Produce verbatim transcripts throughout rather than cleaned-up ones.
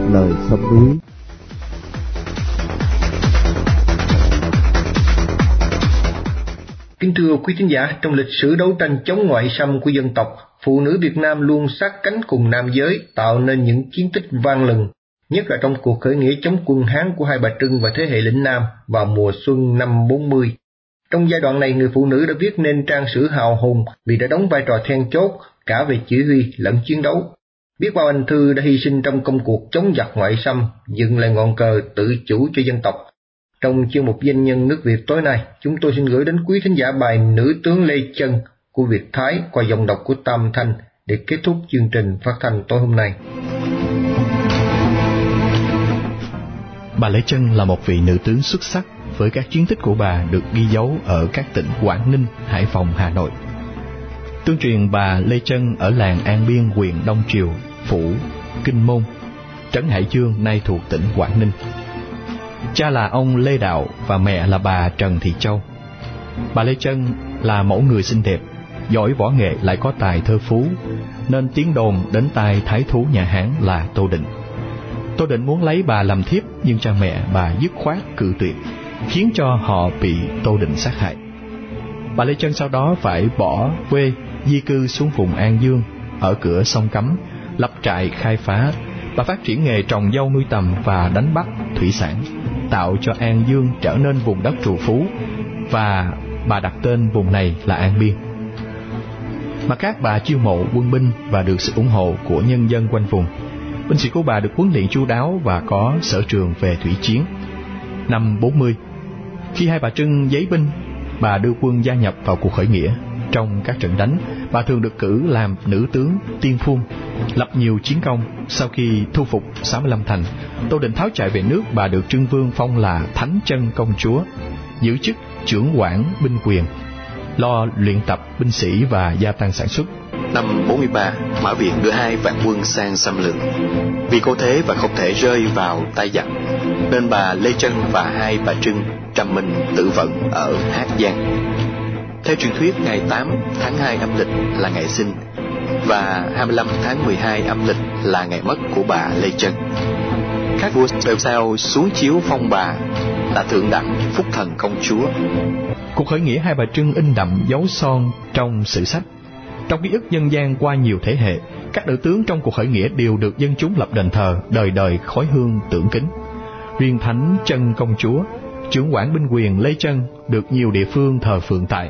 lời sông núi. Kính thưa quý thính giả, trong lịch sử đấu tranh chống ngoại xâm của dân tộc, phụ nữ Việt Nam luôn sát cánh cùng nam giới, tạo nên những chiến tích vang lừng, nhất là trong cuộc khởi nghĩa chống quân Hán của Hai Bà Trưng và thế hệ lĩnh Nam vào mùa xuân năm bốn mươi. Trong giai đoạn này, người phụ nữ đã viết nên trang sử hào hùng vì đã đóng vai trò then chốt cả về chỉ huy lẫn chiến đấu. Biết bao anh thư đã hy sinh trong công cuộc chống giặc ngoại xâm, dựng lại ngọn cờ tự chủ cho dân tộc. Trong chuyên mục Doanh nhân nước Việt tối nay, chúng tôi xin gửi đến quý thính giả bài Nữ tướng Lê Chân của Việt Thái qua giọng đọc của Tam Thanh để kết thúc chương trình phát thanh tối hôm nay. Bà Lê Chân là một vị nữ tướng xuất sắc với các chiến tích của bà được ghi dấu ở các tỉnh Quảng Ninh, Hải Phòng, Hà Nội. Tương truyền bà Lê Chân ở làng An Biên, huyện Đông Triều, Phủ, Kinh Môn, trấn Hải Dương nay thuộc tỉnh Quảng Ninh. Cha là ông Lê Đạo và mẹ là bà Trần Thị Châu. Bà Lê Chân là mẫu người xinh đẹp, giỏi võ nghệ lại có tài thơ phú, nên tiếng đồn đến tai thái thú nhà Hán là Tô Định. Tô Định muốn lấy bà làm thiếp, nhưng cha mẹ bà dứt khoát cự tuyệt, khiến cho họ bị Tô Định sát hại. Bà Lê Chân sau đó phải bỏ quê di cư xuống vùng An Dương, ở cửa sông Cấm, lập trại khai phá. Bà phát triển nghề trồng dâu, nuôi tầm và đánh bắt thủy sản, tạo cho An Dương trở nên vùng đất trù phú, và bà đặt tên vùng này là An Biên. Mặt khác, bà chiêu mộ quân binh và được sự ủng hộ của nhân dân quanh vùng. Binh sĩ của bà được huấn luyện chu đáo và có sở trường về thủy chiến. Năm bốn mươi, khi Hai Bà Trưng giấy binh, bà đưa quân gia nhập vào cuộc khởi nghĩa. Trong các trận đánh, bà thường được cử làm nữ tướng tiên phong, lập nhiều chiến công. Sau khi thu phục sáu mươi lăm thành, Tô Định tháo chạy về nước, bà được Trưng Vương phong là Thánh Chân công chúa, giữ chức trưởng quản binh quyền, lo luyện tập binh sĩ và gia tăng sản xuất. Năm bốn mươi ba, Mã Viện đưa hai vạn quân sang xâm lược. Vì cố thế và không thể rơi vào tay giặc, nên bà Lê Chân và Hai Bà Trưng trầm mình tự vận ở Hát Giang. Theo truyền thuyết, ngày tám tháng hai âm lịch là ngày sinh, và hai mươi lăm tháng mười hai âm lịch là ngày mất của bà Lê Chân. Các vua đều sao xuống chiếu phong bà là thượng đẳng phúc thần công chúa. Cuộc khởi nghĩa Hai Bà Trưng in đậm dấu son trong sử sách. Trong ký ức dân gian qua nhiều thế hệ, các nữ tướng trong cuộc khởi nghĩa đều được dân chúng lập đền thờ, đời đời khói hương tưởng kính. Riêng Thánh Chân công chúa, trưởng quản binh quyền Lê Chân, được nhiều địa phương thờ phượng tại.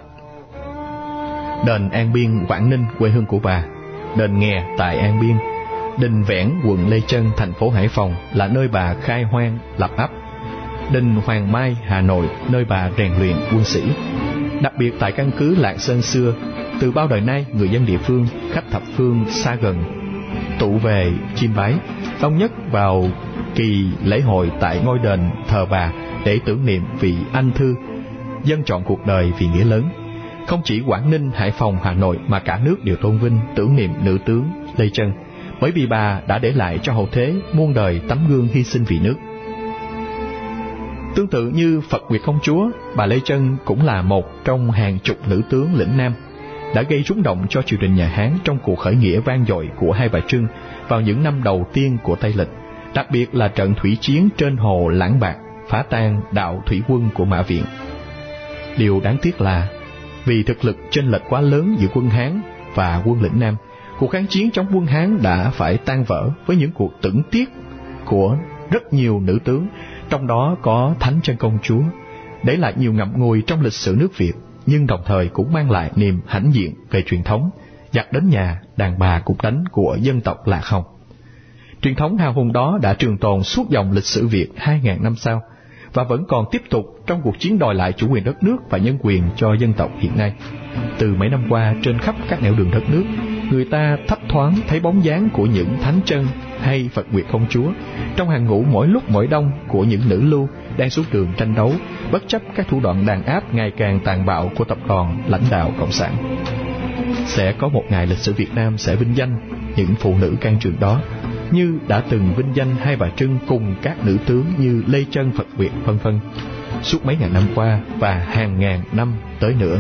Đền An Biên, Quảng Ninh, quê hương của bà; đền Nghè tại An Biên; đình Vẽn, quận Lê Chân, thành phố Hải Phòng là nơi bà khai hoang lập ấp; đình Hoàng Mai, Hà Nội, nơi bà rèn luyện quân sĩ. Đặc biệt tại căn cứ Lạc Sơn xưa, từ bao đời nay, người dân địa phương, khách thập phương xa gần tụ về chiêm bái, đông nhất vào kỳ lễ hội tại ngôi đền thờ bà để tưởng niệm vị anh thư dân chọn cuộc đời vì nghĩa lớn. Không chỉ Quảng Ninh, Hải Phòng, Hà Nội mà cả nước đều tôn vinh tưởng niệm nữ tướng Lê Chân, bởi vì bà đã để lại cho hậu thế muôn đời tấm gương hy sinh vì nước. Tương tự như Phật Nguyệt công chúa, bà Lê Chân cũng là một trong hàng chục nữ tướng lĩnh Nam, đã gây rúng động cho triều đình nhà Hán trong cuộc khởi nghĩa vang dội của Hai Bà Trưng vào những năm đầu tiên của Tây Lịch, đặc biệt là trận thủy chiến trên hồ Lãng Bạc, phá tan đạo thủy quân của Mã Viện. Điều đáng tiếc là vì thực lực chênh lệch quá lớn giữa quân Hán và quân lĩnh Nam, cuộc kháng chiến chống quân Hán đã phải tan vỡ với những cuộc tửng tiếc của rất nhiều nữ tướng, trong đó có Thánh Chân công chúa, để lại nhiều ngậm ngùi trong lịch sử nước Việt, nhưng đồng thời cũng mang lại niềm hãnh diện về truyền thống giặc đến nhà, đàn bà cũng đánh của dân tộc Lạc Hồng. Truyền thống hào hùng đó đã trường tồn suốt dòng lịch sử Việt hai nghìn năm sau, và vẫn còn tiếp tục trong cuộc chiến đòi lại chủ quyền đất nước và nhân quyền cho dân tộc hiện nay. Từ mấy năm qua, trên khắp các nẻo đường đất nước, người ta thấp thoáng thấy bóng dáng của những Thánh Chân hay Phật Nguyệt công chúa trong hàng ngũ mỗi lúc mỗi đông của những nữ lưu đang xuống đường tranh đấu, bất chấp các thủ đoạn đàn áp ngày càng tàn bạo của tập đoàn lãnh đạo cộng sản. Sẽ có một ngày lịch sử Việt Nam sẽ vinh danh những phụ nữ can trường đó, như đã từng vinh danh Hai Bà Trưng cùng các nữ tướng như Lê Chân, Phật Nguyệt vân vân suốt mấy ngàn năm qua và hàng ngàn năm tới nữa.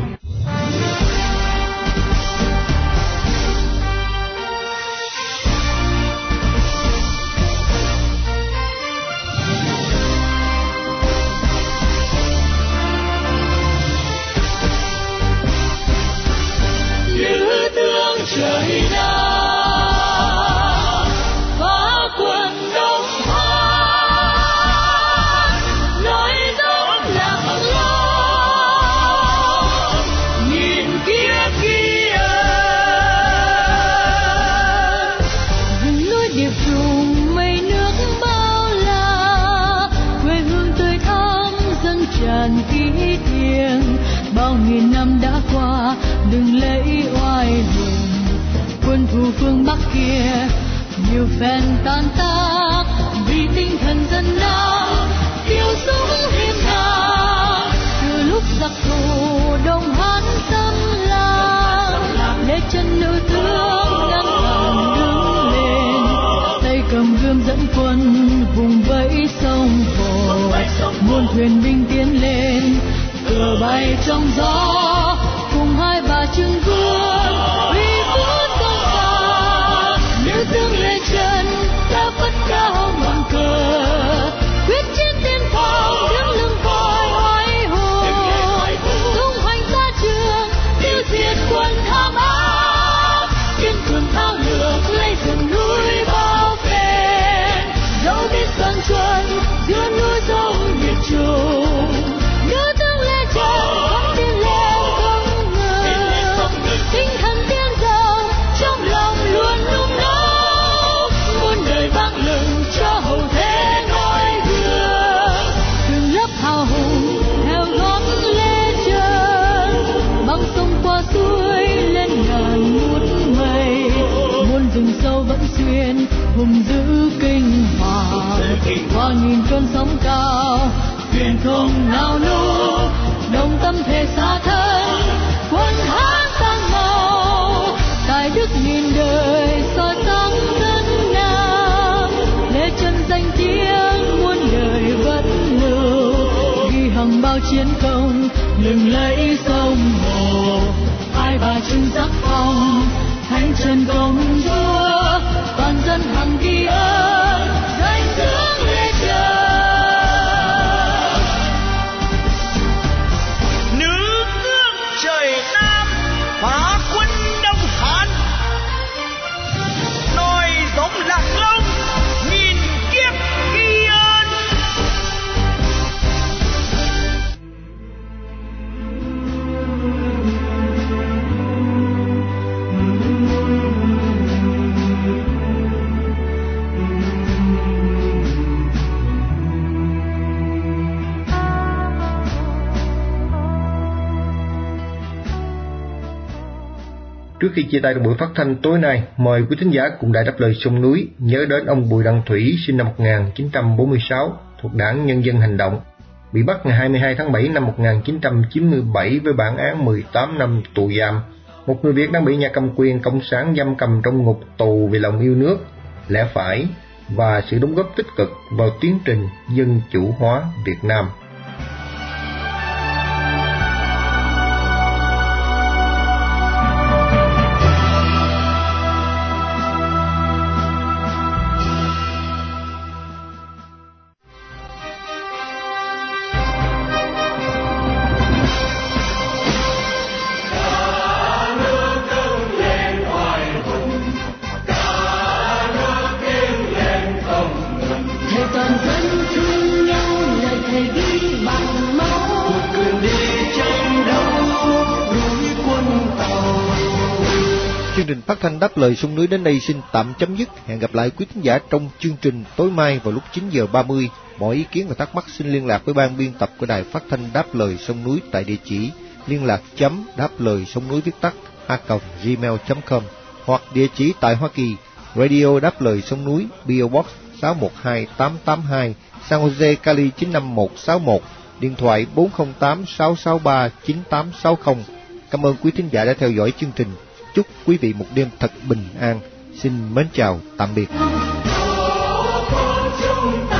phương Bắc kia nhiều phen tan tác vì tinh thần dân đã tiêu dũng hiên ngang. Từ lúc giặc thù đông hán xâm lăng, Lê Chân nữ tướng ngăn cản đứng lên, tay cầm gươm dẫn quân vùng vẫy sông Hồ. Muôn thuyền binh tiến lên, cờ bay trong gió, cùng hai bà Trưng Vương uy vũ cao xa. Nữ tướng Lê Chân đã phất cao ngọn cờ, quyết chiến tiên phong đứng lưng voi oai hùng, tung hoành ra trường tiêu diệt quân Hàm Ác, kiên cường thao lược lấy rừng núi bao phen. Dẫu biết sơn chuân giữa núi dấu miệt trùng, nữ tướng Lê Chân vẫn tiến lên không ngừng, tinh thần tiên dòng trong lòng luôn nung nấu, muôn đời vang lừng cho hậu thế noi gương. Từng lớp hào hùng theo gót Lê Chân, băng sông qua suối lên ngàn ngút mây, muôn rừng sâu vẫn xuyên hùng dữ kinh hoàng. Qua nghìn cơn sóng cao thuyền không nào nút, đồng tâm thể xa thân quân Hán sang màu. Tài đức nghìn đời soi sáng dân Nam, Lê Chân danh tiếng muôn đời vẫn lưu, ghi hằng bao chiến công lừng lẫy sông Hồ. Hai bà Trưng sắc phong thánh trần công chúa, toàn dân hằng ghi ơn danh tướng Lê Chân. Nữ tướng trời Nam phá quân Đông Hán, nòi giống Lạc Long nghìn kiếp ghi ơn. Trước khi chia tay trong buổi phát thanh tối nay, mời quý thính giả cùng Đài Đáp Lời Sông Núi nhớ đến ông Bùi Đăng Thủy, sinh năm một nghìn chín trăm bốn mươi sáu, thuộc Đảng Nhân dân Hành động, bị bắt ngày hai mươi hai tháng bảy năm một nghìn chín trăm chín mươi bảy với bản án mười tám năm tù giam. Một người Việt đang bị nhà cầm quyền cộng sản giam cầm trong ngục tù vì lòng yêu nước, lẽ phải và sự đóng góp tích cực vào tiến trình dân chủ hóa Việt Nam. Chương trình phát thanh Đáp Lời Sông Núi đến đây xin tạm chấm dứt. Hẹn gặp lại quý thính giả trong chương trình tối mai vào lúc chín giờ ba mươi. Mọi ý kiến và thắc mắc xin liên lạc với ban biên tập của Đài Phát thanh Đáp Lời Sông Núi tại địa chỉ liên lạc chấm đáp lời sông núi viết tắt a còng gmail chấm com, hoặc địa chỉ tại Hoa Kỳ, Radio Đáp Lời Sông Núi, pê ô Box sáu một hai tám tám hai, San Jose, Cali chín năm một sáu một, điện thoại bốn không tám sáu sáu ba chín tám sáu không. Cảm ơn quý thính giả đã theo dõi chương trình. Chúc quý vị một đêm thật bình an. Xin mến chào, tạm biệt.